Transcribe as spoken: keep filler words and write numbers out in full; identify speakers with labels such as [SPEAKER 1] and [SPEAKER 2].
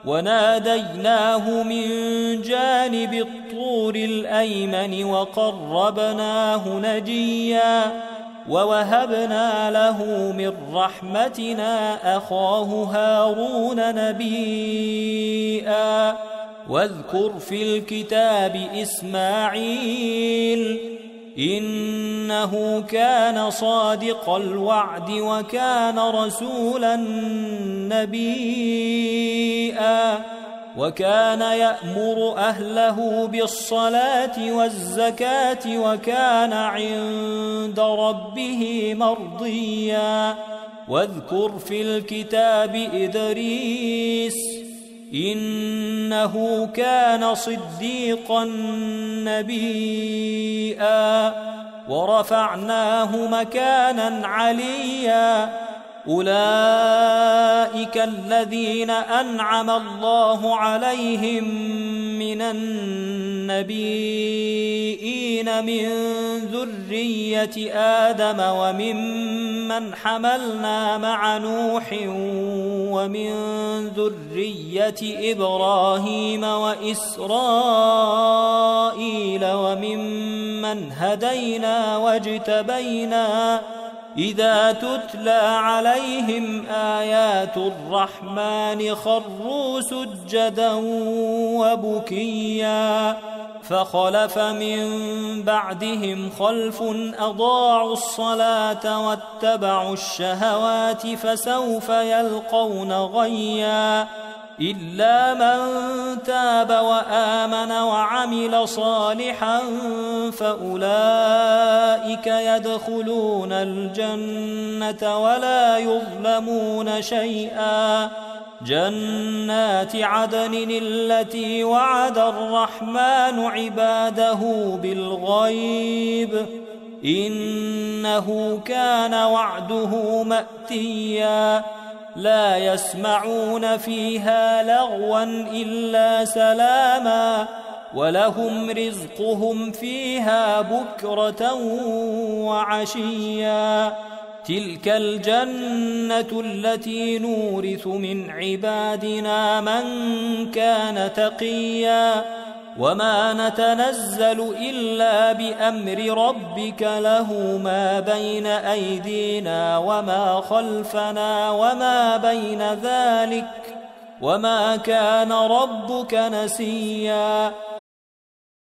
[SPEAKER 1] وناديناه من جانب الطور الأيمن وقربناه نجيا ووهبنا له من رحمتنا أخاه هارون نبيا واذكر في الكتاب إسماعيل إنه كان صادق الوعد وكان رسولا نبيا وكان يأمر أهله بالصلاة والزكاة وكان عند ربه مرضيا واذكر في الكتاب إدريس إنه كان صديقا نبيا ورفعناه مكانا عليا أولئك الذين أنعم الله عليهم من النبيين من ذرية آدم وممن حملنا مع نوح ومن ذرية إبراهيم وإسرائيل وممن هدينا واجتبينا إذا تتلى عليهم آيات الرحمن خروا سجدا وبكيا فخلف من بعدهم خلف أضاعوا الصلاة واتبعوا الشهوات فسوف يلقون غيا إلا من تاب وآمن وعمل صالحا فأولئك يدخلون الجنة ولا يظلمون شيئا جنات عدن التي وعد الرحمن عباده بالغيب إنه كان وعده مأتيا لا يسمعون فيها لغوا إلا سلاما ولهم رزقهم فيها بكرة وعشيا تلك الجنة التي نورث من عبادنا من كان تقيا وما نتنزل إلا بأمر ربك له ما بين أيدينا وما خلفنا وما بين ذلك وما كان ربك نسيا